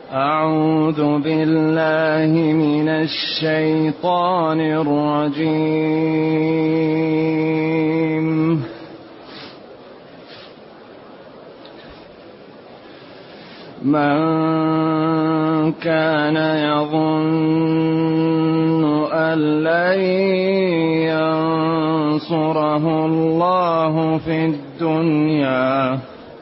أعوذ بالله من الشيطان الرجيم. من كان يظن أن لن ينصره الله في الدنيا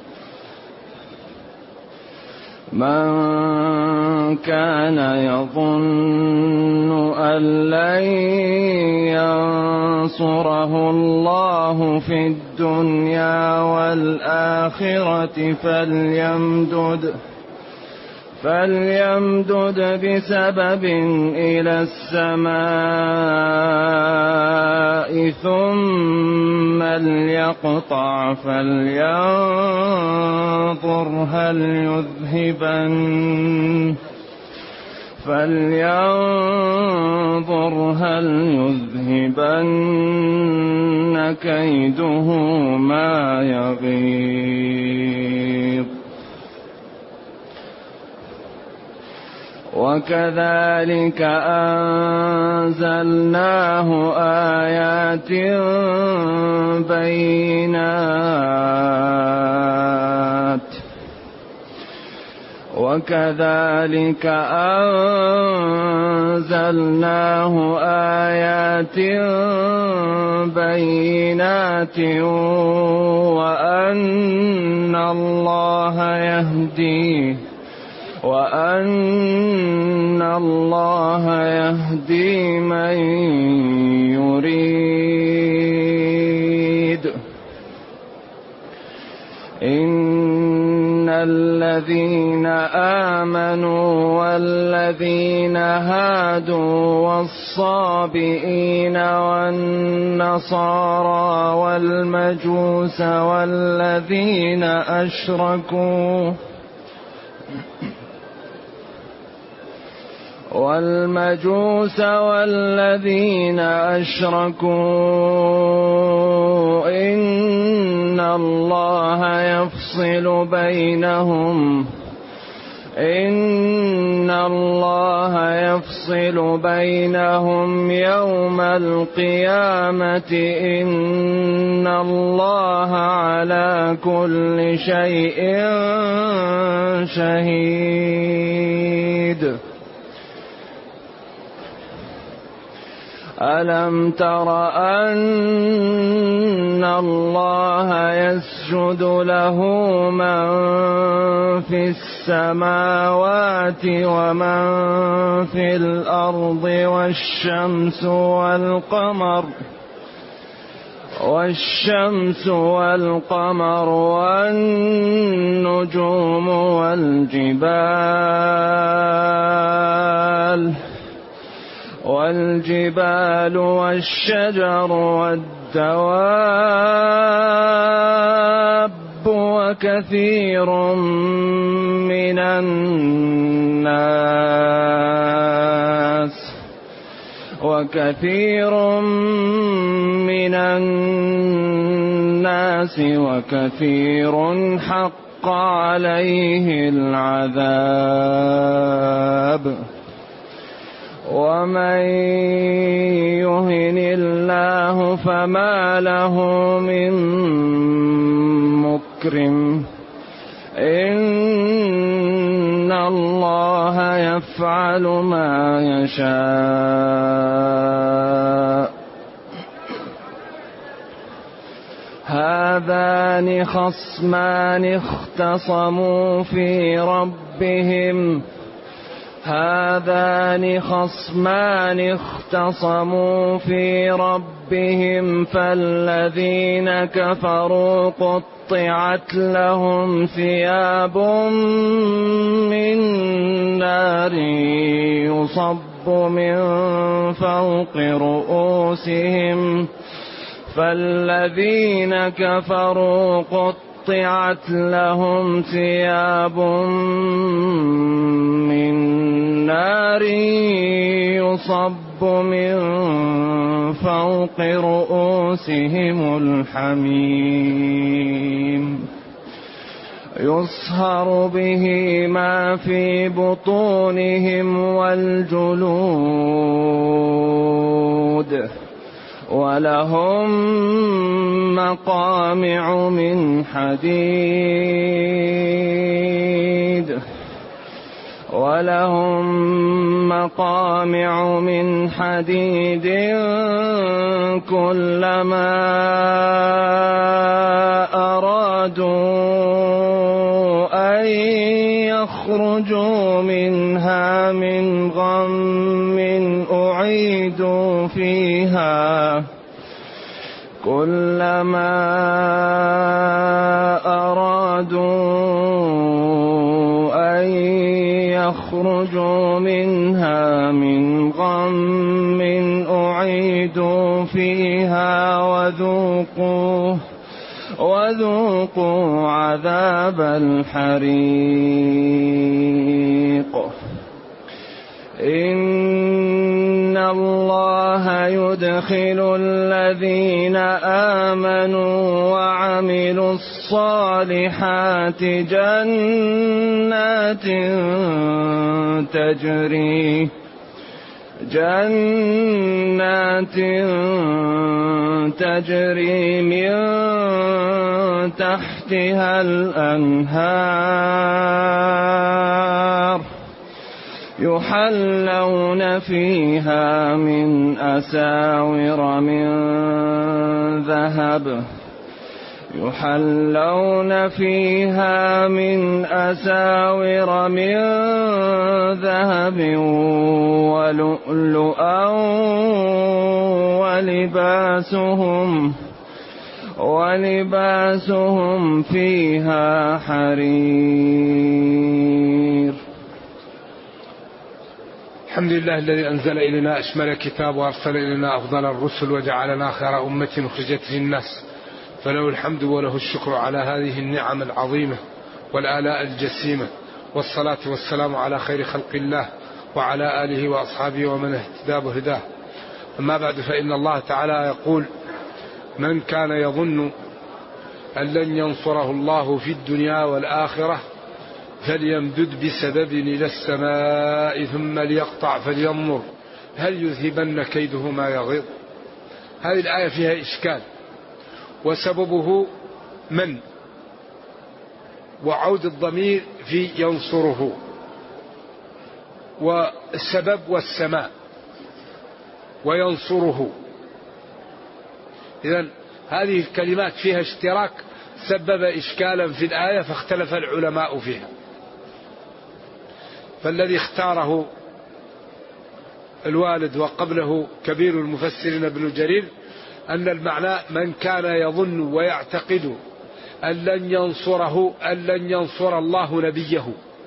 والآخرة فليمدد بسبب إلى السماء ثم ليقطع فلينظر هل يذهبن كيده ما يغيظ. وكذلك أنزلناه آيات بينات وأن الله يهدي من يريد. إن الذين آمنوا والذين هادوا والصابئين والنصارى والمجوس والذين أشركوا إن الله يفصل بينهم يوم القيامة إن الله على كل شيء شهيد. ألم تر أن الله يسجد له من في السماوات ومن في الأرض والشمس والقمر والنجوم والجبال والشجر والدواب وكثير من الناس وكثير حق عليه العذاب. ومن يهن الله فما له من مكرم إن الله يفعل ما يشاء. هذان خصمان اختصموا في ربهم فالذين كفروا قطعت لهم ثياب من نار يصب من فوق رؤوسهم فالذين كفروا قطعت لهم ثياب من نار يصب من فوق رؤوسهم الحميم يصهر به ما في بطونهم والجلود ولهم مقامع من حديد كلما أرادوا أن يخرجوا منها من غم أعيدوا فيها وذوقوا عذاب الحريق. إن الله يدخل الذين آمنوا وعملوا الصالحات جنات تجري من تحتها الأنهار يحلون فيها من أساور من ذهب ولؤلؤا ولباسهم فيها حرير. الحمد لله الذي أنزل إلينا أشمل الكتاب وأرسل إلينا أفضل الرسل وجعلنا خير أمة أخرجت للناس، فله الحمد وله الشكر على هذه النعم العظيمة والآلاء الجسيمة، والصلاة والسلام على خير خلق الله وعلى آله وأصحابه ومن اهتدى بهداه. أما بعد، فإن الله تعالى يقول: من كان يظن أن لن ينصره الله في الدنيا والآخرة فليمدد بسبب إلى السماء ثم ليقطع فلينظر هل يذهبن كيده ما يغيظ. هذه الآية فيها إشكال، وسببه من، وعود الضمير في ينصره، والسبب والسماء وينصره. إذن هذه الكلمات فيها اشتراك سبب إشكالا في الآية، فاختلف العلماء فيها. فالذي اختاره الوالد وقبله كبير المفسرين ابن جرير أن المعنى من كان يظن ويعتقد أن لن ينصر الله نبيه.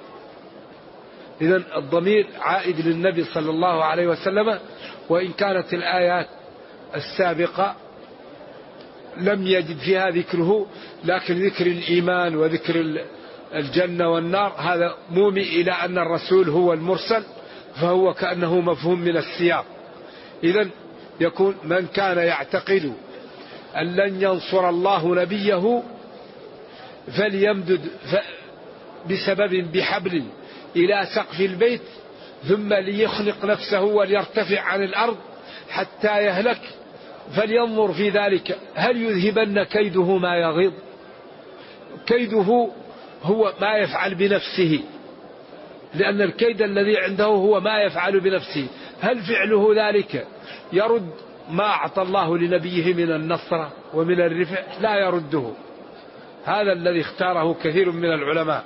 إذن الضمير عائد للنبي صلى الله عليه وسلم، وإن كانت الآيات السابقة لم يجد فيها ذكره، لكن ذكر الإيمان وذكر الجنة والنار هذا مومي إلى أن الرسول هو المرسل، فهو كأنه مفهوم من السياق. إذن يكون من كان يعتقد أن لن ينصر الله نبيه فليمدد بسبب بحبل إلى سقف البيت ثم ليخلق نفسه وليرتفع عن الأرض حتى يهلك فلينظر في ذلك هل يذهبن كيده ما يغيظ. كيده هو ما يفعل بنفسه، لأن الكيد الذي عنده هو ما يفعل بنفسه. هل فعله ذلك يرد ما أعطى الله لنبيه من النصر ومن الرفع؟ لا يرده. هذا الذي اختاره كثير من العلماء.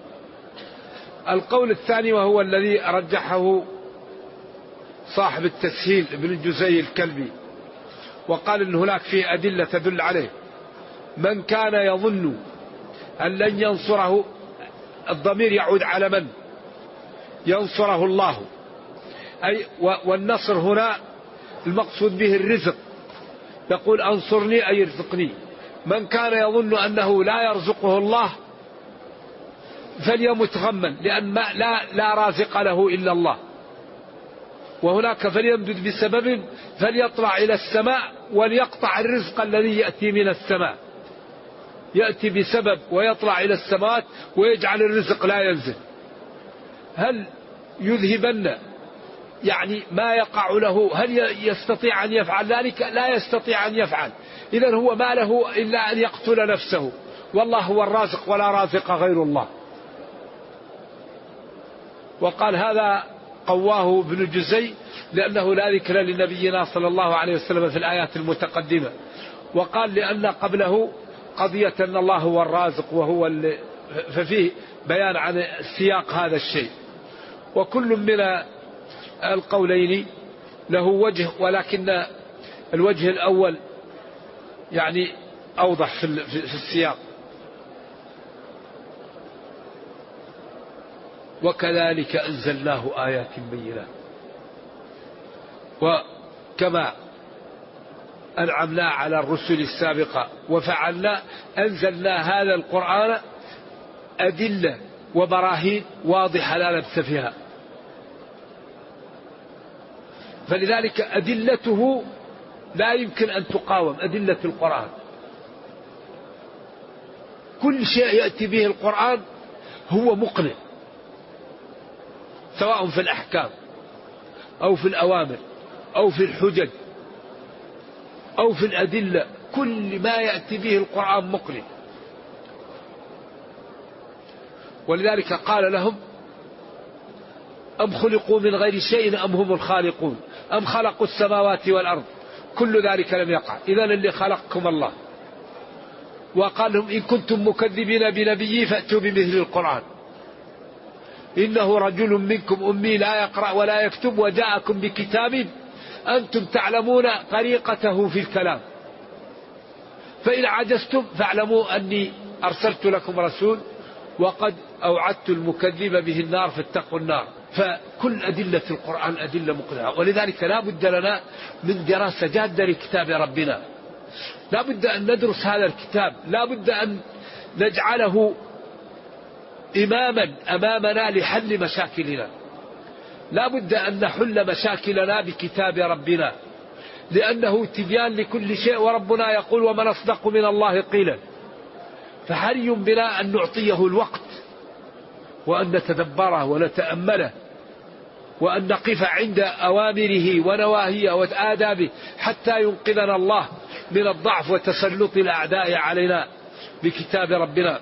القول الثاني وهو الذي رجحه صاحب التسهيل ابن الجزي الكلبي، وقال إن هناك فيه أدلة تدل عليه. من كان يظن أن لن ينصره، الضمير يعود على من ينصره الله، أي والنصر هنا المقصود به الرزق. يقول أنصرني أي ارزقني. من كان يظن أنه لا يرزقه الله فليمت غما، لأن لا رازق له إلا الله. وهناك فليمدد بسبب فليطلع إلى السماء وليقطع الرزق الذي يأتي من السماء. يأتي بسبب ويطلع إلى السماوات ويجعل الرزق لا ينزل، هل يذهبن يعني ما يقع له؟ هل يستطيع أن يفعل ذلك؟ لا يستطيع أن يفعل. إذن هو ما له إلا أن يقتل نفسه، والله هو الرازق ولا رازق غير الله. وقال هذا قواه ابن جزي لأنه لا ذكر لنبينا صلى الله عليه وسلم في الآيات المتقدمة. وقال لأن قبله قضية أن الله هو الرازق وهو ففيه بيان عن سياق هذا الشيء. وكل من القولين له وجه، ولكن الوجه الأول يعني أوضح في السياق. وكذلك أنزلناه آيات بينات، وكما أنعمنا على الرسل السابقة وفعلنا أنزلنا هذا القرآن أدلة وبراهين واضحة لا لبس فيها. فلذلك أدلته لا يمكن أن تقاوم، أدلة القرآن كل شيء يأتي به القرآن هو مقنع، سواء في الأحكام أو في الأوامر أو في الحجج أو في الأدلة، كل ما يأتي به القرآن مقنع. ولذلك قال لهم أم خلقوا من غير شيء أم هم الخالقون أم خلقوا السماوات والأرض كل ذلك لم يقع، إذن اللي خلقكم الله. وقال لهم إن كنتم مكذبين بنبي فأتوا بمثل القرآن إنه رجل منكم أمي لا يقرأ ولا يكتب وجاءكم بكتاب أنتم تعلمون طريقته في الكلام فإن عجزتم فاعلموا أني أرسلت لكم رسول وقد أوعدت المكذب به النار فاتقوا النار. فكل أدلة القرآن أدلة مقنعة، ولذلك لا بد لنا من دراسة جادة لكتاب ربنا، لا بد أن ندرس هذا الكتاب، لا بد أن نجعله إماما أمامنا لحل مشاكلنا، لا بد أن نحل مشاكلنا بكتاب ربنا لأنه تبيان لكل شيء، وربنا يقول ومن أصدق من الله قيلا. فحري بنا أن نعطيه الوقت وأن نتدبره ونتأمله وأن نقف عند أوامره ونواهيه وآدابه حتى ينقذنا الله من الضعف وتسلط الأعداء علينا بكتاب ربنا.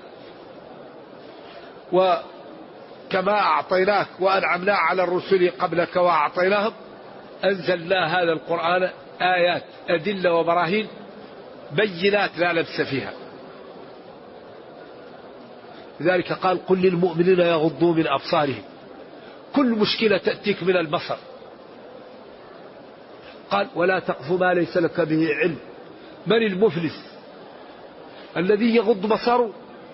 وكما أعطيناك وأنعمنا على الرسل قبلك وأعطيناهم أنزلنا هذا القرآن آيات أدلة وبراهين بينات لا لبس فيها. لذلك قال قل للمؤمنين يغضوا من أبصارهم، كل مشكلة تأتيك من البصر. قال ولا تقف ما ليس لك به علم. من المفلس؟ الذي يغض بصره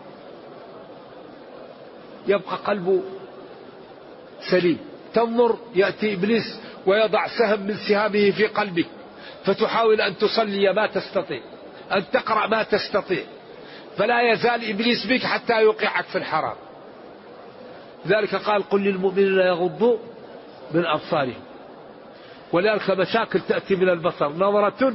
يبقى قلبه سليم. تنظر يأتي إبليس ويضع سهم من سهامه في قلبك فتحاول أن تصلي ما تستطيع، أن تقرأ ما تستطيع، فلا يزال إبليس بك حتى يوقعك في الحرام. ذلك قال قل للمؤمنين يغضوا من أبصارهم. ولذلك مشاكل تأتي من البصر، نظرة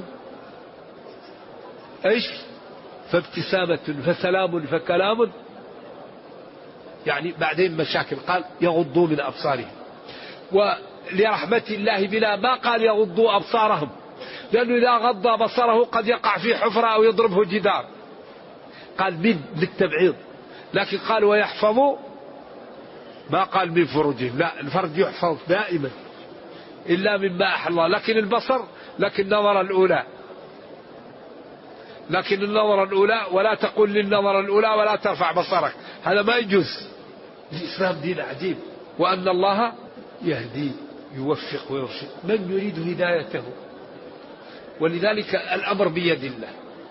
إيش فابتسامة فسلام فكلام، يعني بعدين مشاكل. قال يغضوا من أبصارهم. ولرحمة الله بنا ما قال يغضوا أبصارهم، لأنه إذا غض بصره قد يقع في حفرة أو يضربه جدار، قال من للتبعيض. لكن قال ويحفظوا، ما قال من فروجهم، لا، الفرج يحفظ دائما إلا مما أحل الله. لكن البصر، لكن النظرة الأولى، لكن النظرة الأولى، ولا تقل للنظرة الأولى ولا ترفع بصرك، هذا ما يجوز. الإسلام دين عجيب، وأن الله يهدي يوفق ويرشد من يريد هدايته. ولذلك الأمر بيد الله،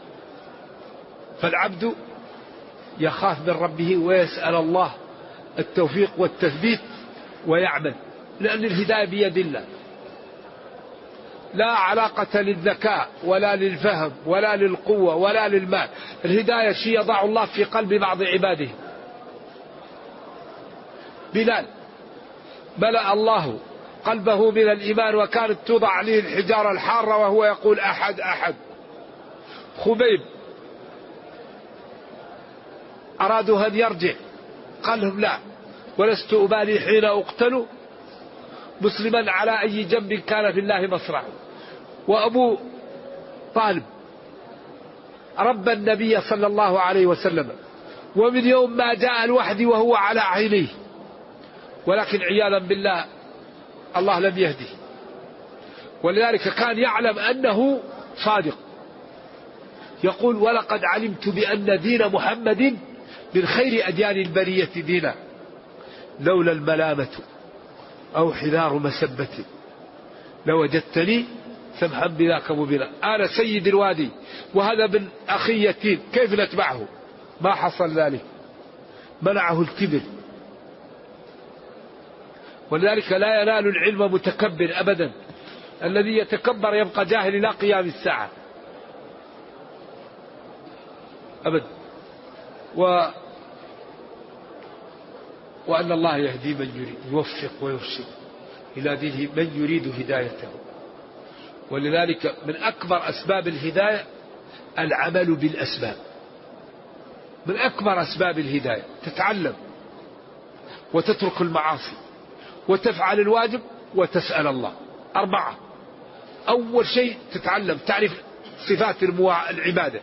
فالعبد يخاف من ربه ويسأل الله التوفيق والتثبيت ويعمل، لأن الهداية بيد الله. لا علاقة للذكاء ولا للفهم ولا للقوة ولا للمال، الهداية شيء يضع الله في قلب بعض عباده. بلال ملأ الله قلبه من الإيمان وكانت توضع عليه الحجارة الحارة وهو يقول أحد أحد. خبيب أرادوا أن يرجع قال لهم لا، ولست أبالي حين أقتل مسلما على أي جنب كان في الله مصرع. وأبو طالب ربى النبي صلى الله عليه وسلم، ومن يوم ما جاء الوحي وهو على عينيه، ولكن عياذا بالله الله لم يهدي، ولذلك كان يعلم أنه صادق. يقول ولقد علمت بأن دين محمد من خير أديان البرية دينا، لولا الملامة أو حذار مسبة لوجدتني سمحا بذاك مبينا. أنا سيد الوادي وهذا من أخي يتيم، كيف نتبعه؟ ما حصل ذلك، منعه الكبر. ولذلك لا ينال العلم متكبر أبدا، الذي يتكبر يبقى جاهل إلى قيام الساعة أبدا. وأن الله يهدي من يريد، يوفق ويرشد إلى دينه من يريد هدايته. ولذلك من أكبر أسباب الهداية العمل بالأسباب، من أكبر أسباب الهداية تتعلم وتترك المعاصي وتفعل الواجب وتسأل الله. 4. أول شيء تتعلم، تعرف صفات العبادة،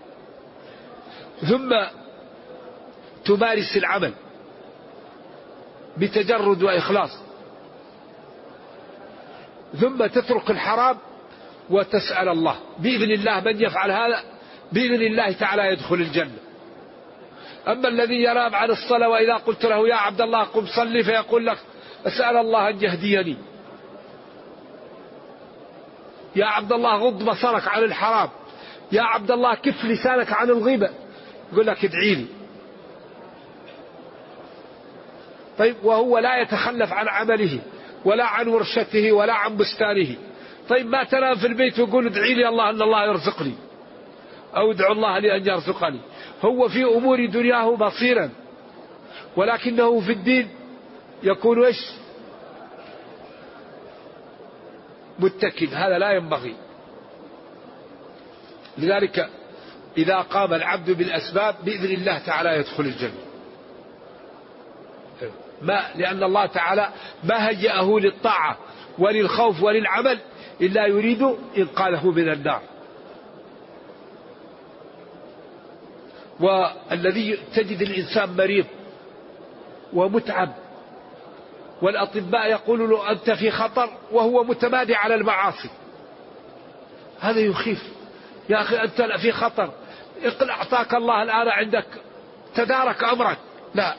ثم تمارس العمل بتجرد وإخلاص، ثم تترك الحرام وتسأل الله. بإذن الله من يفعل هذا بإذن الله تعالى يدخل الجنة. أما الذي ينام عن الصلاة وإذا قلت له يا عبد الله قم صلي فيقول لك أسأل الله أن يهديني، يا عبد الله غض بصرك عن الحرام، يا عبد الله كف لسانك عن الغيبة، يقول لك ادعي لي. طيب وهو لا يتخلف عن عمله ولا عن ورشته ولا عن بستانه. طيب ما تنام في البيت ويقول ادعي لي الله أن الله يرزقني، أو ادعو الله لي أن يرزقني. هو في أمور دنياه بصيرا، ولكنه في الدين يكون إيش؟ متكل. هذا لا ينبغي. لذلك إذا قام العبد بالأسباب بإذن الله تعالى يدخل الجنة. لأن الله تعالى ما هيأه للطاعة وللخوف وللعمل إلا يريد إنقاذه من النار. والذي تجد الإنسان مريض ومتعب والأطباء يقولون له أنت في خطر وهو متمادي على المعاصي، هذا يخيف. يا أخي أنت في خطر، أعطاك الله الآن عندك تدارك أمرك. لا.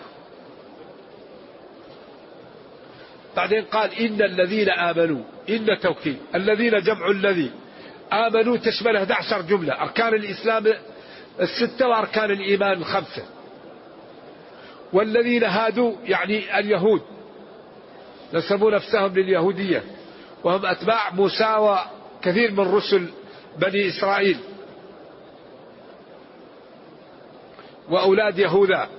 بعدين قال إن الذين آمنوا، إن توكيد، الذين جمع الذي، آمنوا تشمل 11 جملة، أركان الإسلام 6 وأركان الإيمان 5. والذين هادوا يعني اليهود، نسبوا نفسهم لليهودية وهم أتباع موسى وكثير من رسل بني إسرائيل وأولاد يهوذا.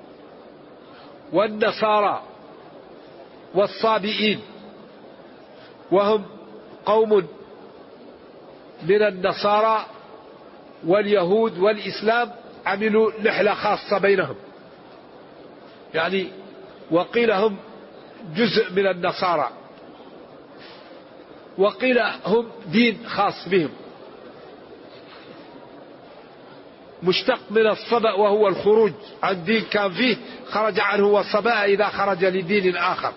والنصارى والصابئين، وهم قوم من النصارى واليهود والإسلام عملوا نحلة خاصة بينهم، يعني وقيل هم جزء من النصارى وقيل هم دين خاص بهم، مشتق من الصبأ وهو الخروج عن دين كان فيه خرج عنه، والصبأ إذا خرج لدين آخر.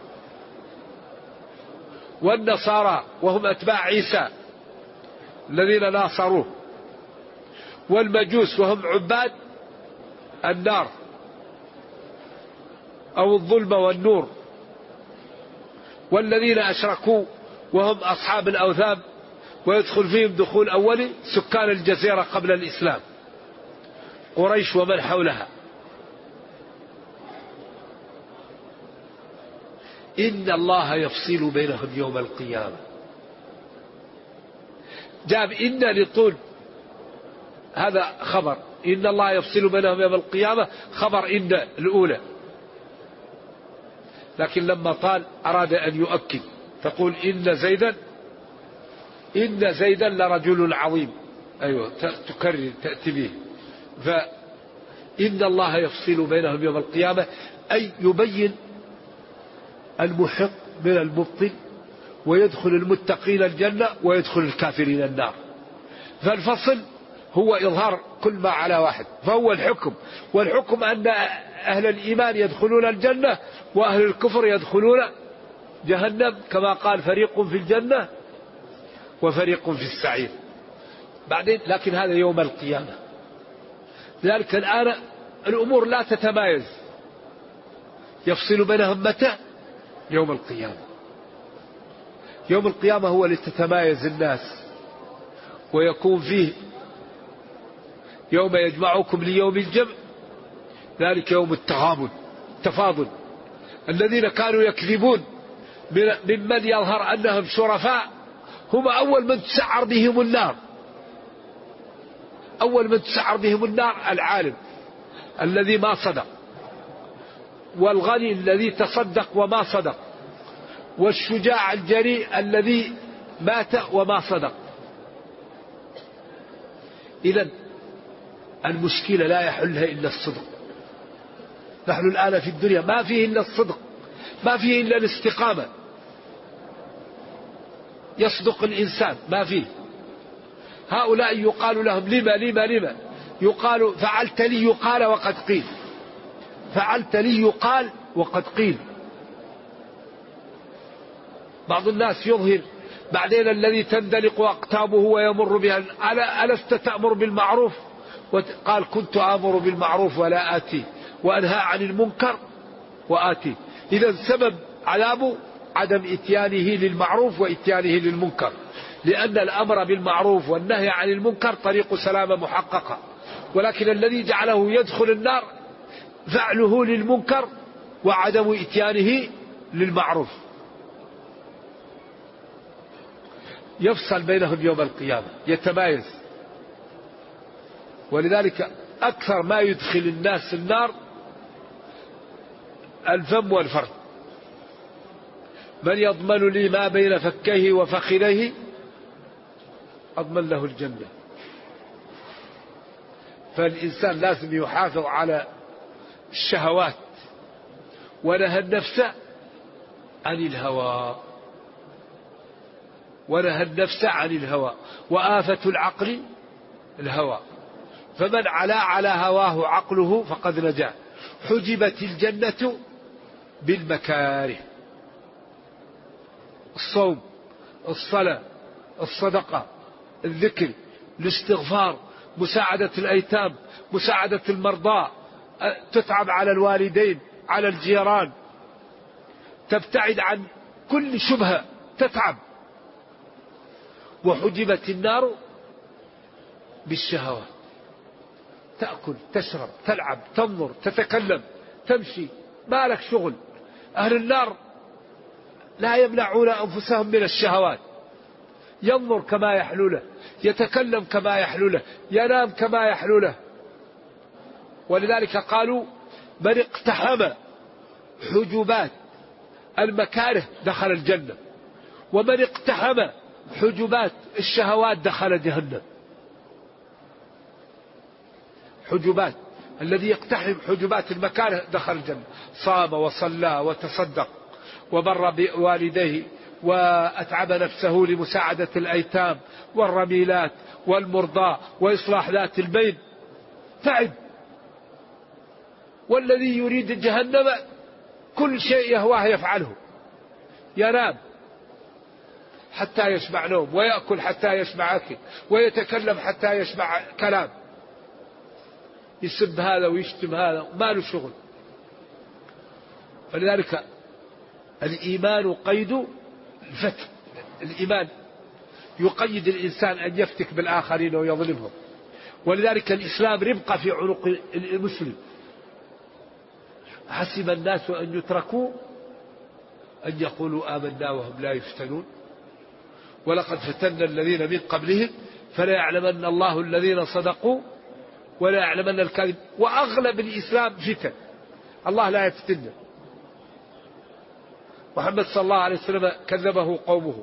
والنصارى وهم أتباع عيسى الذين ناصروه. والمجوس وهم عباد النار أو الظلمة والنور. والذين أشركوا وهم أصحاب الأوثان، ويدخل فيهم دخول أولي سكان الجزيرة قبل الإسلام، قريش ومن حولها. إن الله يفصل بينهم يوم القيامة. جاب إن لطول، هذا خبر، إن الله يفصل بينهم يوم القيامة خبر إن الأولى، لكن لما طال أراد أن يؤكد، تقول إن زيدا لرجل عظيم. أيوة تكرر تأتي به. إن الله يفصل بينهم يوم القيامة، أي يبين المحق من المبطل، ويدخل المتقين الجنة ويدخل الكافرين النار. فالفصل هو إظهار كل ما على واحد، فهو الحكم، والحكم أن أهل الإيمان يدخلون الجنة وأهل الكفر يدخلون جهنم، كما قال فريق في الجنة وفريق في السعير. بعدين لكن هذا يوم القيامة، لذلك الآن الأمور لا تتمايز، يفصل بينهم متى؟ يوم القيامة. يوم القيامة هو اللي تتمايز الناس، ويكون فيه يوم يجمعكم ليوم الجمع، ذلك يوم التغابن، التفاضل. الذين كانوا يكذبون ممن يظهر أنهم شرفاء هم أول من تسعر بهم النار. أول من تسعر بهم النار العالم الذي ما صدق، والغني الذي تصدق وما صدق، والشجاع الجريء الذي مات وما صدق. إذن المشكلة لا يحلها إلا الصدق. نحن الآن في الدنيا ما فيه إلا الصدق، ما فيه إلا الاستقامة. يصدق الإنسان ما فيه. هؤلاء يقال لهم لما يقال فعلت لي يقال وقد قيل، فعلت لي يقال وقد قيل. بعض الناس يظهر بعدين الذي تندلق أقتابه ويمر بها، ألست تأمر بالمعروف؟ قال كنت آمر بالمعروف ولا آتي، وأنهى عن المنكر وآتي. إذا سبب عذابه عدم إتيانه للمعروف وإتيانه للمنكر، لأن الأمر بالمعروف والنهي عن المنكر طريق سلامة محققة، ولكن الذي جعله يدخل النار فعله للمنكر وعدم إتيانه للمعروف. يفصل بينهم يوم القيامة، يتمايز. ولذلك أكثر ما يدخل الناس النار الفم والفرد. من يضمن لي ما بين فكيه وفخذيه أضمن له الجنة. فالإنسان لازم يحافظ على الشهوات، ونهى النفس عن الهوى، ونهى النفس عن الهوى، وآفة العقل الهوى. فمن علا على هواه عقله فقد نجا. حجبت الجنة بالمكاره: الصوم، الصلاة، الصدقة، الذكر، الاستغفار، مساعدة الأيتام، مساعدة المرضى، تتعب على الوالدين، على الجيران، تبتعد عن كل شبهة، تتعب. وحجبت النار بالشهوات: تأكل، تشرب، تلعب، تنظر، تتكلم، تمشي، ما لك شغل. أهل النار لا يمنعون أنفسهم من الشهوات، ينظر كما يحلو له، يتكلم كما يحلو له، ينام كما يحلو له. ولذلك قالوا من اقتحم حجبات المكاره دخل الجنة، ومن اقتحم حجبات الشهوات دخل جهنم. حجبات، الذي يقتحم حجبات المكاره دخل الجنة. صام وصلى وتصدق وبر بوالديه وأتعب نفسه لمساعدة الأيتام والرميلات والمرضى وإصلاح ذات البين، تعب. والذي يريد جهنم كل شيء يهواه يفعله، ينام حتى يشبع نوم، ويأكل حتى يشبع أكل، ويتكلم حتى يشبع كلام، يسب هذا ويشتم هذا، ما له شغل. فلذلك الإيمان قيد الفتك. الإيمان يقيد الإنسان أن يفتك بالآخرين ويظلمهم. ولذلك الإسلام ربقة في عنق المسلم. حسب الناس أن يتركوا أن يقولوا آمنا وهم لا يفتنون، ولقد فتنا الذين من قبلهم فلا يعلمن الله الذين صدقوا ولا يعلمن الكاذب. وأغلب الإسلام فتن، الله لا يفتن. محمد صلى الله عليه وسلم كذبه قومه،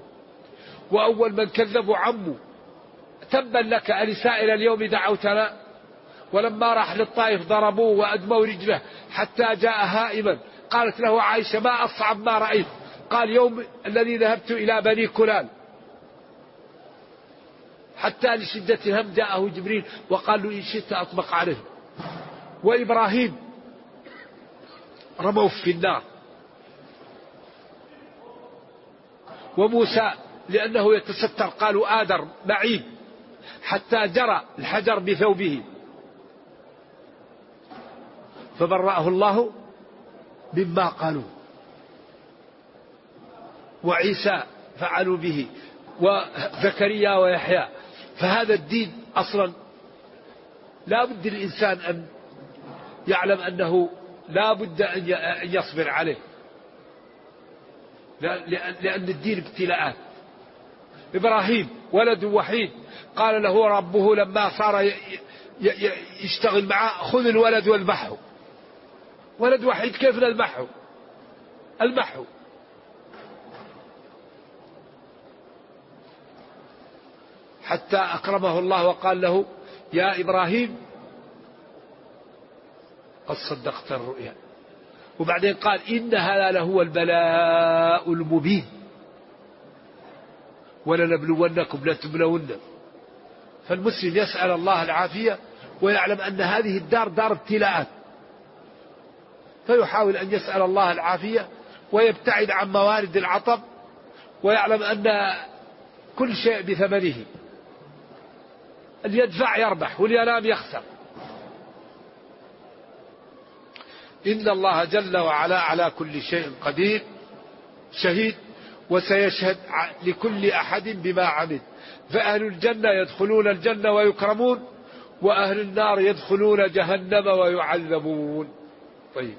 وأول من كذبوا عمه: تبا لك ألسائر اليوم دعوتنا ولما راح للطائف ضربوه وأدموا رجله حتى جاء هائما. قالت له عائشة: ما أصعب ما رأيت؟ قال: يوم الذي ذهبت إلى بني كلال حتى لشدة الهم جاءه جبريل وقال له: إن شئت أطبق عليه. وإبراهيم رموه في النار. وموسى لأنه يتستر قالوا آدر بعيد حتى جرى الحجر بثوبه فبرأه الله مما قالوا. وعيسى فعلوا به، وزكريا ويحيى. فهذا الدين أصلا لا بد الإنسان أن يعلم أنه لا بد أن يصبر عليه، لأن الدين ابتلاءات. إبراهيم ولد وحيد قال له ربه لما صار يشتغل معه: خذ الولد والمحه. ولد وحيد كيف نذبحه؟ المحه. حتى أكرمه الله وقال له: يا إبراهيم قد صدقت الرؤيا. وبعدين قال: إن هذا لهو البلاء المبين ولنبلونكم لتبلون. فالمسلم يسأل الله العافية ويعلم أن هذه الدار دار ابتلاءات، فيحاول أن يسأل الله العافية ويبتعد عن موارد العطب، ويعلم أن كل شيء بثمنه. اللي يدفع يربح واللي ينام يخسر. إن الله جل وعلا على كل شيء قدير شهيد، وسيشهد لكل أحد بما عمل. فأهل الجنة يدخلون الجنة ويكرمون، وأهل النار يدخلون جهنم ويعذبون. طيب،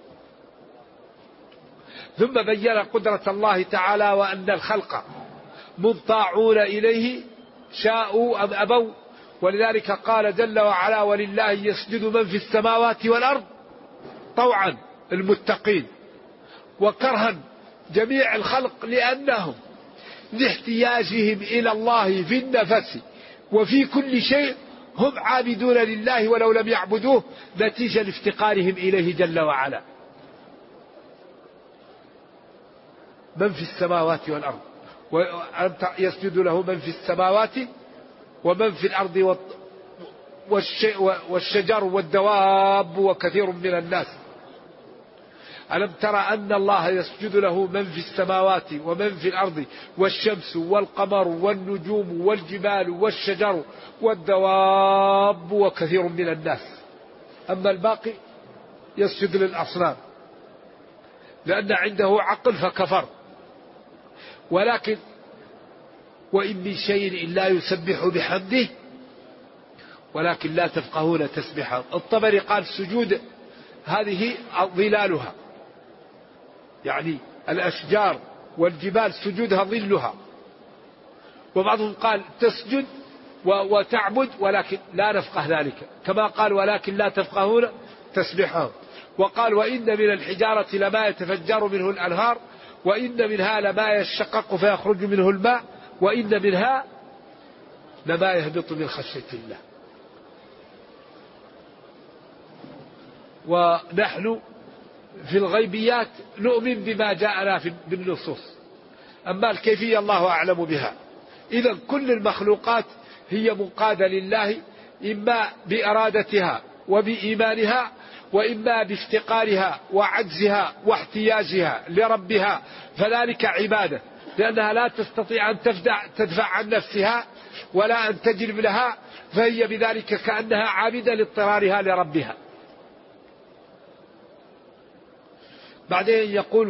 ثم بين قدرة الله تعالى وأن الخلق مطاعون إليه شاءوا أم أبوا. ولذلك قال جل وعلا: ولله يسجد من في السماوات والأرض طوعا المتقين، وكرها جميع الخلق، لأنهم لاحتياجهم إلى الله في النفس وفي كل شيء هم عابدون لله ولو لم يعبدوه نتيجة لافتقارهم إليه جل وعلا. من في السماوات والأرض يسجد له من في السماوات ومن في الأرض والشجر والدواب وكثير من الناس. ألم ترى أن الله يسجد له من في السماوات ومن في الأرض والشمس والقمر والنجوم والجبال والشجر والدواب وكثير من الناس. أما الباقي يسجد للأصنام لأن عنده عقل فكفر. ولكن وإن من شيء إلا يسبح بحمده ولكن لا تفقهون تسبحه. الطبري قال: سجود هذه ظلالها، يعني الأشجار والجبال سجودها ظلها. وبعضهم قال تسجد وتعبد ولكن لا نفقه ذلك، كما قال: ولكن لا تفقهون تسبحه. وقال: وإن من الحجارة لما يتفجر منه الأنهار، وإن منها لما يشقق فيخرج منه الماء، وإن منها لما يهبط من خشية الله. ونحن في الغيبيات نؤمن بما جاءنا بالنصوص، أما الكيفية الله أعلم بها. إذا كل المخلوقات هي منقادة لله، إما بإرادتها وبإيمانها، وإما بافتقارها وعجزها واحتياجها لربها، فذلك عبادة، لأنها لا تستطيع أن تدفع عن نفسها ولا أن تجلب لها، فهي بذلك كأنها عابدة لاضطرارها لربها. بعدين يقول: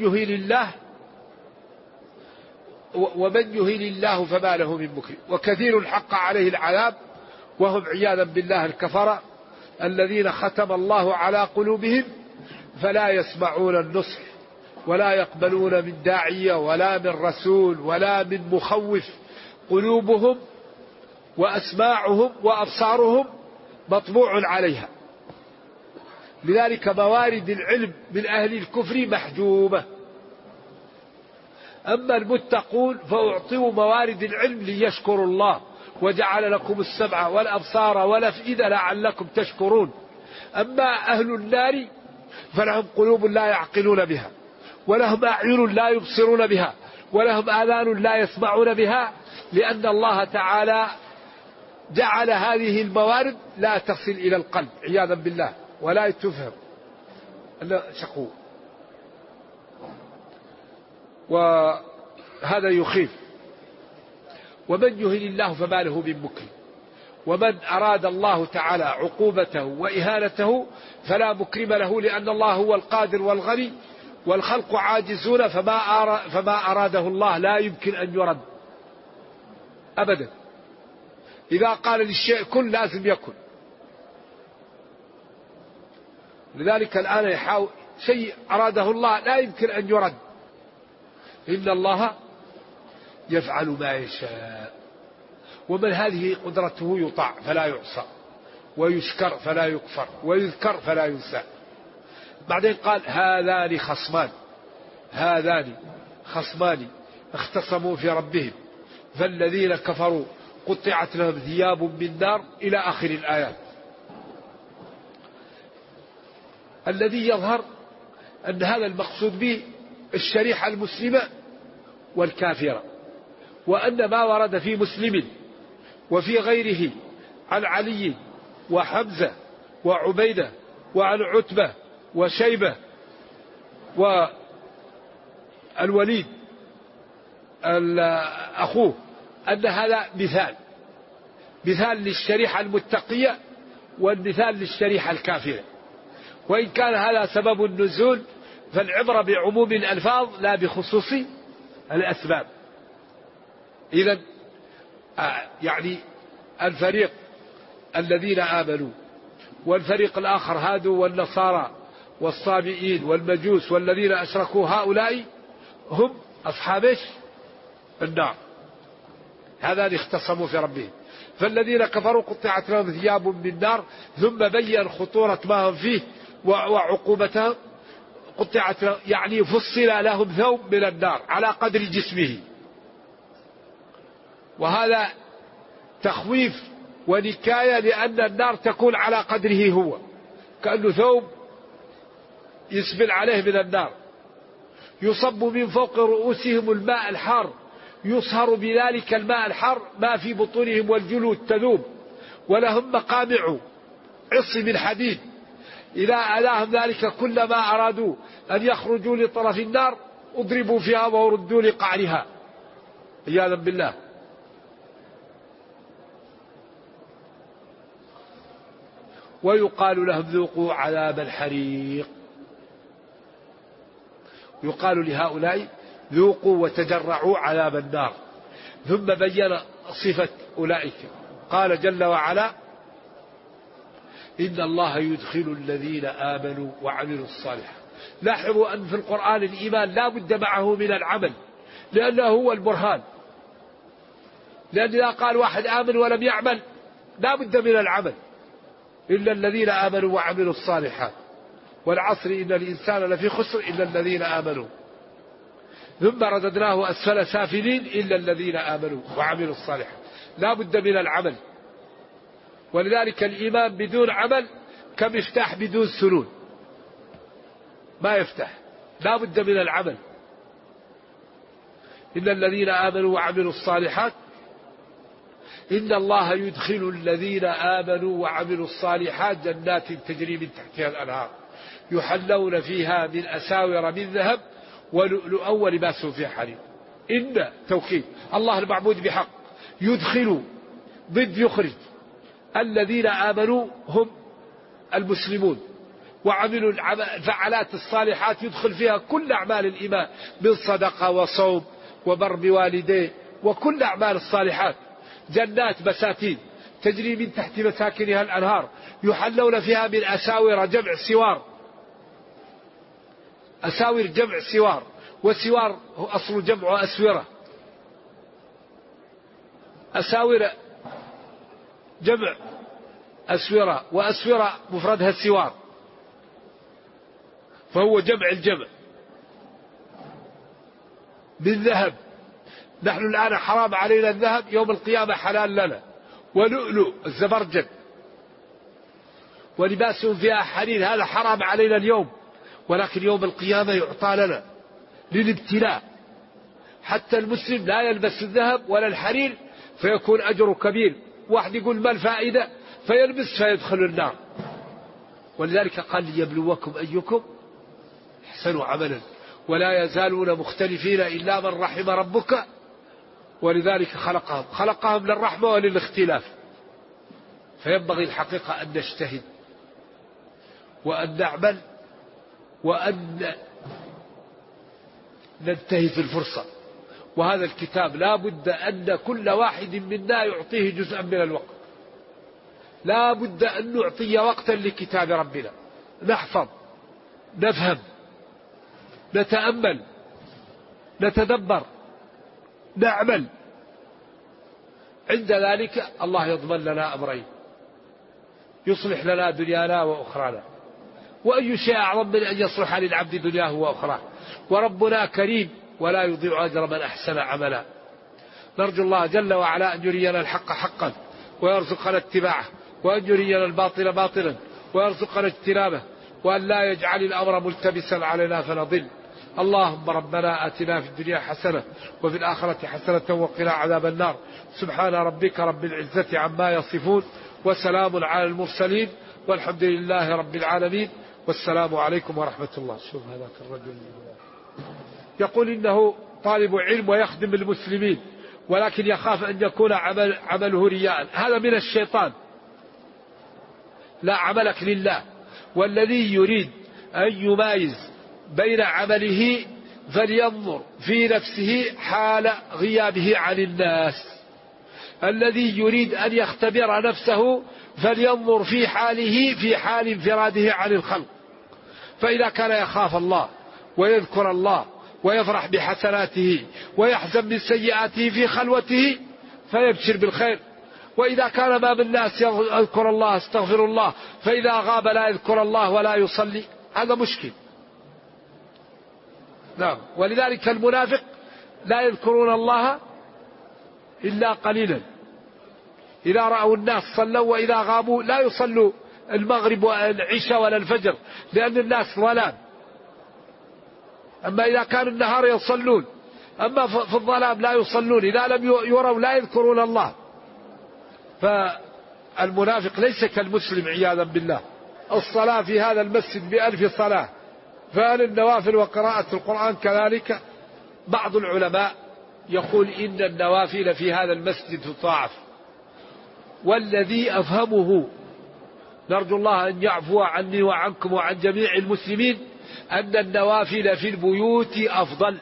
ومن يهين الله فما له من مكرم. وكثير حق عليه العذاب وهم عياذا بالله الكفرة الذين ختم الله على قلوبهم فلا يسمعون النصح ولا يقبلون من داعية ولا من رسول ولا من مخوف. قلوبهم وأسماعهم وأبصارهم مطبوع عليها. لذلك موارد العلم من أهل الكفر محجوبة. أما المتقون فأعطوا موارد العلم ليشكروا الله وجعل لكم السمع والأبصار والأفئدة لعلكم تشكرون. أما أهل النار فلهم قلوب لا يعقلون بها، ولهم أعين لا يبصرون بها، ولهم آذان لا يسمعون بها، لأن الله تعالى جعل هذه الموارد لا تصل إلى القلب عياذا بالله ولا تفهم. شقوا، وهذا يخيف. ومن يهن الله فما له من مكرم، ومن أراد الله تعالى عقوبته وإهانته فلا مكرم له، لأن الله هو القادر والغني، والخلق عاجزون، فما أراده الله لا يمكن أن يرد أبدا. إذا قال للشيء كن لازم يكن. لذلك الآن يحاول شيء أراده الله لا يمكن أن يرد. إن الله يفعل ما يشاء، ومن هذه قدرته يطاع فلا يعصى، ويشكر فلا يكفر، ويذكر فلا ينسى. بعدين قال هذان خصمان اختصموا في ربهم فالذين كفروا قطعت لهم ثياب من نار إلى آخر الآيات. الذي يظهر أن هذا المقصود به الشريحة المسلمة والكافرة، وأن ما ورد في مسلم وفي غيره عن علي وحمزة وعبيدة وعن عتبة وشيبة والوليد أخوه، أن هذا مثال للشريحة المتقية والمثال للشريحة الكافرة. وإن كان هذا سبب النزول فالعبرة بعموم الألفاظ لا بخصوص الأسباب. إذن يعني الفريق الذين آمنوا والفريق الآخر هادوا والنصارى والصابئين والمجوس والذين أشركوا، هؤلاء هم أصحاب النار. هذا اختصموا في ربهم فالذين كفروا قطعت لهم ثياب من نار، ثم بين خطورة ما هم فيه وعقوبتهم. قطعت يعني فصل لهم ثوب من النار على قدر جسمه، وهذا تخويف ونكاية، لأن النار تكون على قدره هو، كأنه ثوب يسبل عليه من النار. يصب من فوق رؤوسهم الماء الحار، يصهر بذلك الماء الحار ما في بطونهم والجلود تذوب، ولهم مقامع عص من حديد، إذا ألاهم ذلك كلما أرادوا أن يخرجوا لطرف النار أضربوا فيها وردوا لقعرها عياذا بالله. ويقال لهم ذوقوا عذاب الحريق، يقال لهؤلاء ذوقوا وتجرعوا عذاب النار. ثم بين صفة أولئك، قال جل وعلا إن الله يدخل الذين آمنوا وعملوا الصالحات. لاحظوا أن في القرآن الإيمان لا بد معه من العمل، لأنه هو البرهان. لأن إذا قال واحد آمن ولم يعمل لا بد من العمل. إلا الذين آمنوا وعملوا الصالحات والعصر إن الإنسان لفي خسر إلا الذين آمنوا ثم رددناه أسفل سافلين إلا الذين آمنوا وعملوا الصالحات. لا بد من العمل. ولذلك الإيمان بدون عمل كمفتاح بدون سنون، ما يفتح، لا بد من العمل. إن الذين آمنوا وعملوا الصالحات إن الله يدخل الذين آمنوا وعملوا الصالحات جنات تجري من تحتها الأنهار يحلون فيها من أساور من ذهب ولؤلؤا ولباسهم فيها حرير. إن توكيد الله المعبود بحق، يدخل ضد يخرج. الذين آمنوا هم المسلمون وعملوا الفعالات الصالحات، يدخل فيها كل أعمال الإيمان من صدقة وصوم وبر بوالديه وكل أعمال الصالحات. جنات بساتين تجري من تحت مساكنها الأنهار يحلون فيها من أساور، جمع سوار، أساور جمع سوار، وسوار هو أصل جمع أسورة. أساور جمع أسورة، وأسورة مفردها سوار، فهو جمع الجمع. بالذهب، نحن الآن حرام علينا الذهب، يوم القيامة حلال لنا، ولؤلؤ الزبرجد، ولباسهم فيها حرير. هذا حرام علينا اليوم، ولكن يوم القيامة يعطى لنا للابتلاء. حتى المسلم لا يلبس الذهب ولا الحرير فيكون أجره كبير. واحد يقول ما الفائدة فيلبس فيدخل النار. ولذلك قال ليبلوكم أيكم أحسن عملا ولا يزالون مختلفين إلا من رحم ربك. ولذلك خلقهم للرحمة وللاختلاف. فينبغي الحقيقة أن نجتهد وأن نعمل وأن ننتهز الفرصة. وهذا الكتاب لا بد أن كل واحد منا يعطيه جزءا من الوقت. لا بد أن نعطي وقتا لكتاب ربنا، نحفظ، نفهم، نتأمل، نتدبر، نعمل. عند ذلك الله يضمن لنا أمرين: يصلح لنا دنيانا وأخرانا. وأي شيء أعظم من أن يصلح للعبد دنياه وأخراه. وربنا كريم ولا يضيع أجر من أحسن عملا. نرجو الله جل وعلا أن يرينا الحق حقا ويرزقنا اتباعه، وأن يرينا الباطل باطلا ويرزقنا اجتنابه، وأن لا يجعل الأمر ملتبسا علينا فنضل. اللهم ربنا آتنا في الدنيا حسنة وفي الآخرة حسنة وقنا عذاب النار. سبحان ربك رب العزة عما يصفون وسلام على المرسلين والحمد لله رب العالمين. والسلام عليكم ورحمة الله. شوف هذاك الرجل يقول إنه طالب علم ويخدم المسلمين، ولكن يخاف أن يكون عمله رياء. هذا من الشيطان. لا، عملك لله. والذي يريد أن يمايز بين عمله فلينظر في نفسه حال غيابه عن الناس. الذي يريد أن يختبر نفسه فلينظر في حاله في حال انفراده عن الخلق. فإذا كان يخاف الله ويذكر الله ويفرح بحسناته ويحزن من سيئاته في خلوته فيبشر بالخير. وإذا كان ما من الناس يذكر الله استغفر الله، فإذا غاب لا يذكر الله ولا يصلي، هذا مشكل. نعم. ولذلك المنافق لا يذكرون الله إلا قليلا. إذا رأوا الناس صلوا، وإذا غابوا لا يصلوا المغرب والعشاء ولا الفجر، لأن الناس ظلام. أما إذا كان النهار يصلون، أما في الظلام لا يصلون. إذا لم يروا لا يذكرون الله. فالمنافق ليس كالمسلم عياذا بالله. الصلاة في هذا المسجد ب1000 صلاة، فهل النوافل وقراءة القرآن كذلك؟ بعض العلماء يقول إن النوافل في هذا المسجد تضاعف. والذي أفهمه، نرجو الله أن يعفو عني وعنكم وعن جميع المسلمين، أن النوافل في البيوت أفضل.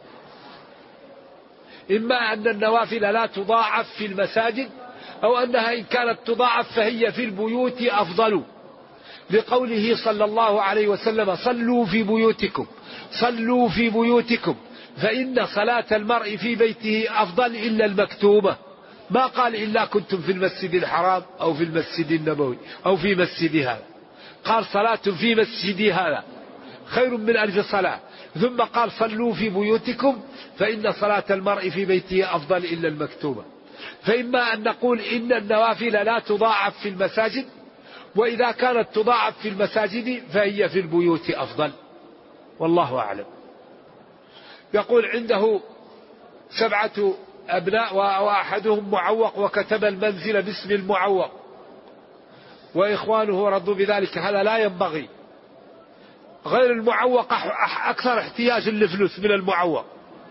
إما أن النوافل لا تضاعف في المساجد، أو أنها إن كانت تضاعف فهي في البيوت أفضل، لقوله صلى الله عليه وسلم: صلوا في بيوتكم، صلوا في بيوتكم، فإن صلاة المرء في بيته أفضل إلا المكتوبة. ما قال إلا كنتم في المسجد الحرام أو في المسجد النبوي أو في مسجد هذا. قال صلاة في مسجد هذا خير من 1000 صلاة. ثم قال صلوا في بيوتكم فإن صلاة المرء في بيته أفضل إلا المكتوبة. فإما أن نقول إن النوافل لا تضاعف في المساجد، وإذا كانت تضاعف في المساجد فهي في البيوت أفضل، والله أعلم. يقول عنده 7 أبناء وأحدهم معوق، وكتب المنزل باسم المعوق، وإخوانه رضوا بذلك. هذا لا ينبغي. غير المعوق أكثر احتياجا لفلوس من المعوق.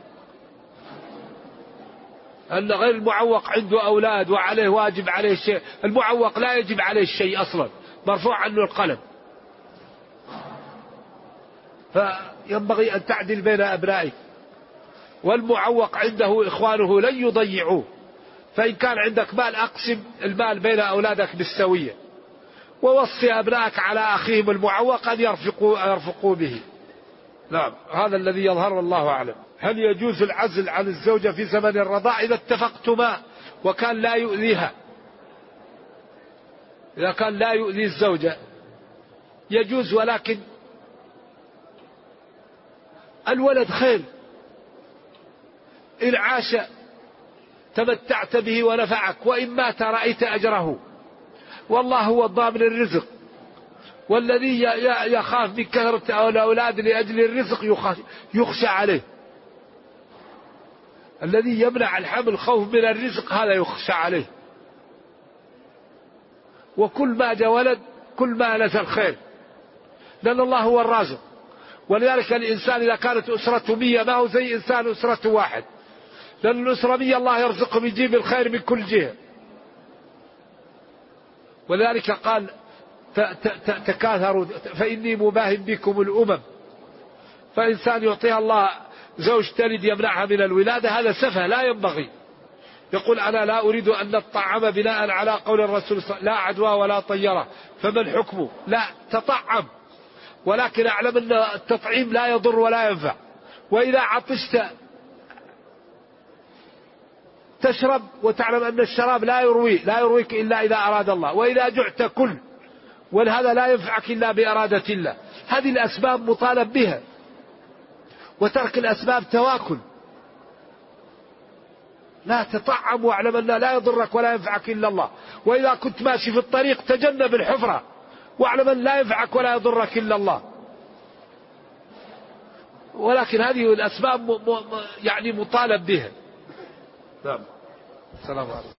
أن غير المعوق عنده أولاد وعليه واجب عليه شيء، المعوق لا يجب عليه شيء أصلا، مرفوع عنه القلم. فينبغي أن تعدل بين أبنائك. والمعوق عنده إخوانه لن يضيعوه، فإن كان عندك مال أقسم المال بين أولادك بالسوية، ووصي أبنائك على أخيهم المعوق أن يرفقوا به. نعم، هذا الذي يظهر والله أعلم. هل يجوز العزل عن الزوجة في زمن الرضاع إذا اتفقتما وكان لا يؤذيها؟ إذا كان لا يؤذي الزوجة يجوز، ولكن الولد خير إن عاش تمتعت به ونفعك، وإن مات رأيت أجره. والله هو الضامن الرزق، والذي يخاف من كثرة الأولاد لأجل الرزق يخشى عليه. الذي يمنع الحمل خوف من الرزق هذا يخشى عليه. وكل ما جاء ولد كل ما نزل خير، لأن الله هو الرازق. ولذلك الإنسان إذا كانت أسرته 100 ما هو زي إنسان أسرته 1، لأن الأسرة 100 الله يرزقهم يجيب الخير من كل جهة. ولذلك قال تكاثروا فإني مباهم بكم الأمم. فإنسان يعطيها الله زوج تلد يمنعها من الولادة، هذا سفه لا ينبغي. يقول أنا لا أريد أن نطعم بناء على قول الرسول لا عدوى ولا طيرة، فما الحكم؟ لا تطعم، ولكن أعلم أن التطعيم لا يضر ولا ينفع. وإذا عطشت تشرب وتعلم أن الشراب لا يرويك إلا إذا أراد الله. وإذا جعت كل، وهذا لا ينفعك إلا بإرادة الله. هذه الأسباب مطالب بها، وترك الأسباب تواكل. لا تطعم واعلم أنه لا يضرك ولا ينفعك إلا الله. وإذا كنت ماشي في الطريق تجنب الحفرة واعلم أن لا ينفعك ولا يضرك إلا الله. ولكن هذه الأسباب يعني مطالب بها. نعم. السلام عليكم.